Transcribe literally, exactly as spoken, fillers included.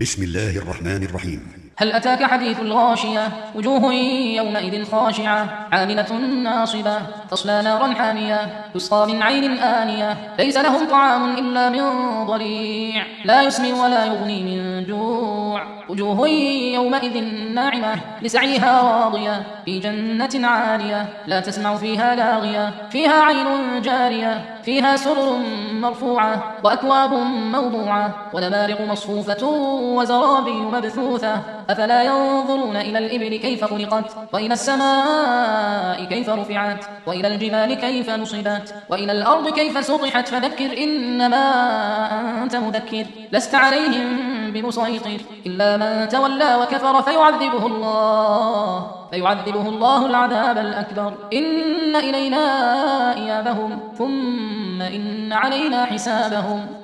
بسم الله الرحمن الرحيم. هل أتاك حديث الغاشية؟ وجوه يومئذ خاشعة عاملة ناصبة تصلى نارا حامية تسقى من عين آنية ليس لهم طعام إلا من ضريع لا يسمن ولا يغني من جوع وجوه يومئذ ناعمة لسعيها راضية في جنة عالية لا تسمع فيها لاغية فيها عين جارية فيها سرر مرفوعة وأكواب موضوعة ونمارق مصفوفة وزرابي مبثوثة أفلا ينظرون إلى الإبل كيف خلقت وإلى السماء كيف رفعت وإلى الجبال كيف نصبت وإلى الأرض كيف سطحت فذكر إنما أنت مذكر لست عليهم بمسيطر إلا من تولى وكفر فيعذبه الله فيعذبه الله العذاب الأكبر إن إلينا إيابهم ثم إن علينا حسابهم.